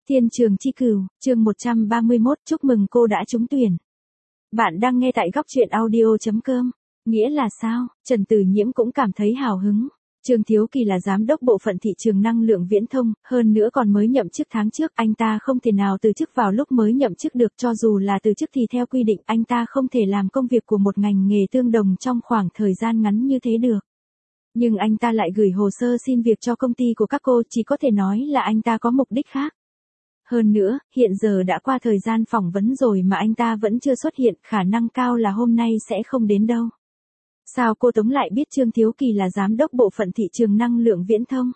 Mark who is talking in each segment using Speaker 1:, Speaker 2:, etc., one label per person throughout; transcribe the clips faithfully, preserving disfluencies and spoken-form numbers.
Speaker 1: Thiên trường chi cửu, chương một trăm ba mươi mốt, chúc mừng cô đã trúng tuyển. Bạn đang nghe tại góc truyện audio chấm com. Nghĩa là sao? Trần Tử Nhiễm cũng cảm thấy hào hứng. Trương Thiếu Kỳ là giám đốc bộ phận thị trường năng lượng viễn thông, hơn nữa còn mới nhậm chức tháng trước, anh ta không thể nào từ chức vào lúc mới nhậm chức được, cho dù là từ chức thì theo quy định anh ta không thể làm công việc của một ngành nghề tương đồng trong khoảng thời gian ngắn như thế được. Nhưng anh ta lại gửi hồ sơ xin việc cho công ty của các cô, chỉ có thể nói là anh ta có mục đích khác. Hơn nữa, hiện giờ đã qua thời gian phỏng vấn rồi mà anh ta vẫn chưa xuất hiện, khả năng cao là hôm nay sẽ không đến đâu. Sao cô Tống lại biết Trương Thiếu Kỳ là giám đốc bộ phận thị trường năng lượng viễn thông?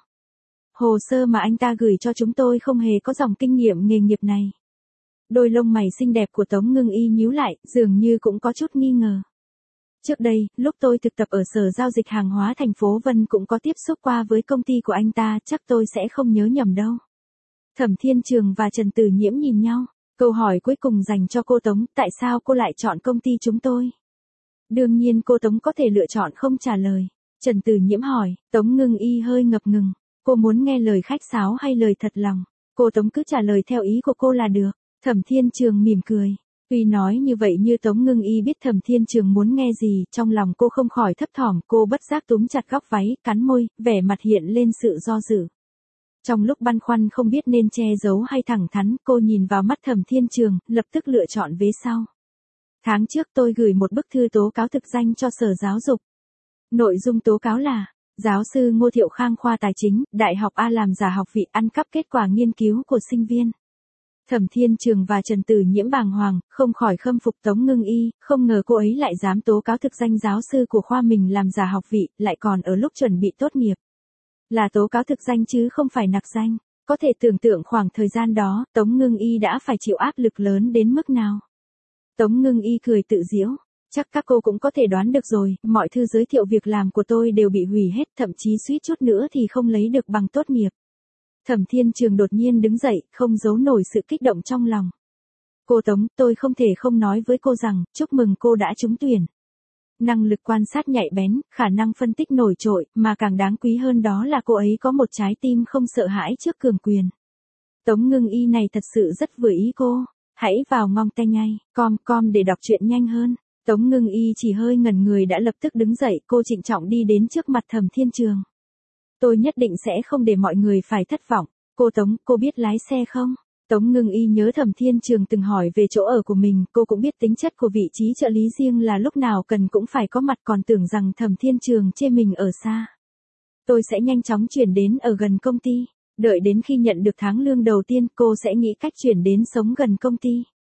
Speaker 1: Hồ sơ mà anh ta gửi cho chúng tôi không hề có dòng kinh nghiệm nghề nghiệp này. Đôi lông mày xinh đẹp của Tống Ngưng Y nhíu lại, dường như cũng có chút nghi ngờ. Trước đây, lúc tôi thực tập ở Sở Giao dịch Hàng hóa thành phố Vân cũng có tiếp xúc qua với công ty của anh ta, chắc tôi sẽ không nhớ nhầm đâu. Thẩm Thiên Trường và Trần Tử Nhiễm nhìn nhau. Câu hỏi cuối cùng dành cho cô Tống, tại sao cô lại chọn công ty chúng tôi? Đương nhiên cô Tống có thể lựa chọn không trả lời. Trần Tử Nhiễm hỏi, Tống Ngưng Y hơi ngập ngừng. Cô muốn nghe lời khách sáo hay lời thật lòng? Cô Tống cứ trả lời theo ý của cô là được. Thẩm Thiên Trường mỉm cười. Tuy nói như vậy như Tống Ngưng Y biết Thẩm Thiên Trường muốn nghe gì, trong lòng cô không khỏi thấp thỏm, cô bất giác túm chặt góc váy, cắn môi, vẻ mặt hiện lên sự do dự. Trong lúc băn khoăn không biết nên che giấu hay thẳng thắn, cô nhìn vào mắt Thẩm Thiên Trường, lập tức lựa chọn vế sau. Tháng trước tôi gửi một bức thư tố cáo thực danh cho Sở Giáo dục. Nội dung tố cáo là, giáo sư Ngô Thiệu Khang khoa Tài chính, Đại học A làm giả học vị, ăn cắp kết quả nghiên cứu của sinh viên. Thẩm Thiên Trường và Trần Tử Nhiễm bàng hoàng, không khỏi khâm phục Tống Ngưng Y, không ngờ cô ấy lại dám tố cáo thực danh giáo sư của khoa mình làm giả học vị, lại còn ở lúc chuẩn bị tốt nghiệp. Là tố cáo thực danh chứ không phải nặc danh. Có thể tưởng tượng khoảng thời gian đó, Tống Ngưng Y đã phải chịu áp lực lớn đến mức nào. Tống Ngưng Y cười tự giễu. Chắc các cô cũng có thể đoán được rồi, mọi thư giới thiệu việc làm của tôi đều bị hủy hết, thậm chí suýt chút nữa thì không lấy được bằng tốt nghiệp. Thẩm Thiên Trường đột nhiên đứng dậy, không giấu nổi sự kích động trong lòng. Cô Tống, tôi không thể không nói với cô rằng, chúc mừng cô đã trúng tuyển. Năng lực quan sát nhạy bén, khả năng phân tích nổi trội, mà càng đáng quý hơn đó là cô ấy có một trái tim không sợ hãi trước cường quyền. Tống Ngưng Y này thật sự rất vừa ý cô. Hãy vào ngong tay ngay, com com để đọc truyện nhanh hơn. Tống Ngưng Y chỉ hơi ngẩn người đã lập tức đứng dậy, cô trịnh trọng đi đến trước mặt Thẩm Thiên Trường. Tôi nhất định sẽ không để mọi người phải thất vọng. Cô Tống, cô biết lái xe không? Tống Ngưng Y nhớ Thẩm Thiên Trường từng hỏi về chỗ ở của mình, cô cũng biết tính chất của vị trí trợ lý riêng là lúc nào cần cũng phải có mặt, còn tưởng rằng Thẩm Thiên Trường chê mình ở xa. Tôi sẽ nhanh chóng chuyển đến ở gần công ty. Đợi đến khi nhận được tháng lương đầu tiên, cô sẽ nghĩ cách chuyển đến sống gần công ty.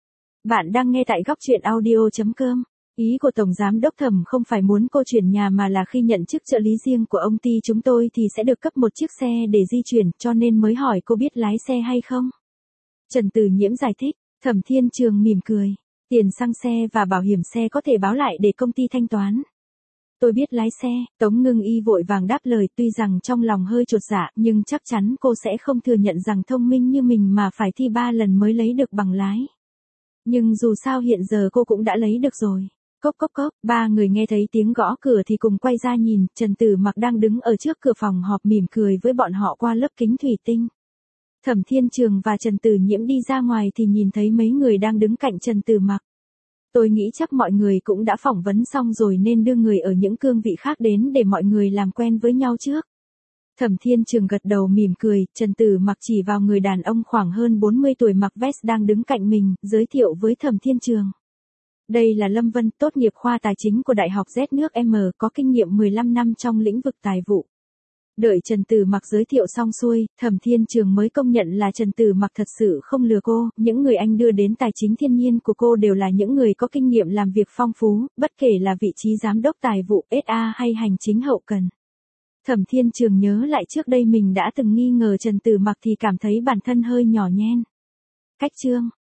Speaker 1: Bạn đang nghe tại góc truyện audio chấm com. Ý của Tổng Giám đốc Thẩm không phải muốn cô chuyển nhà mà là khi nhận chức trợ lý riêng của ông ty chúng tôi thì sẽ được cấp một chiếc xe để di chuyển, cho nên mới hỏi cô biết lái xe hay không. Trần Tử Nhiễm giải thích. Thẩm Thiên Trường mỉm cười. Tiền xăng xe và bảo hiểm xe có thể báo lại để công ty thanh toán. Tôi biết lái xe. Tống Ngưng Y vội vàng đáp lời, tuy rằng trong lòng hơi chột dạ, nhưng chắc chắn cô sẽ không thừa nhận rằng thông minh như mình mà phải thi ba lần mới lấy được bằng lái. Nhưng dù sao hiện giờ cô cũng đã lấy được rồi. Cốc cốc cốc, ba người nghe thấy tiếng gõ cửa thì cùng quay ra nhìn, Trần Tử Mặc đang đứng ở trước cửa phòng họp mỉm cười với bọn họ qua lớp kính thủy tinh. Thẩm Thiên Trường và Trần Tử Nhiễm đi ra ngoài thì nhìn thấy mấy người đang đứng cạnh Trần Tử Mặc. Tôi nghĩ chắc mọi người cũng đã phỏng vấn xong rồi nên đưa người ở những cương vị khác đến để mọi người làm quen với nhau trước. Thẩm Thiên Trường gật đầu mỉm cười, Trần Tử Mặc chỉ vào người đàn ông khoảng hơn bốn mươi tuổi mặc vest đang đứng cạnh mình, giới thiệu với Thẩm Thiên Trường. Đây là Lâm Vân, tốt nghiệp khoa tài chính của Đại học Z nước M, có kinh nghiệm mười lăm năm trong lĩnh vực tài vụ. Đợi Trần Tử Mặc giới thiệu xong xuôi, Thẩm Thiên Trường mới công nhận là Trần Tử Mặc thật sự không lừa cô, những người anh đưa đến tài chính thiên nhiên của cô đều là những người có kinh nghiệm làm việc phong phú, bất kể là vị trí giám đốc tài vụ, ét a hay hành chính hậu cần. Thẩm Thiên Trường nhớ lại trước đây mình đã từng nghi ngờ Trần Tử Mặc thì cảm thấy bản thân hơi nhỏ nhen. Cách chương,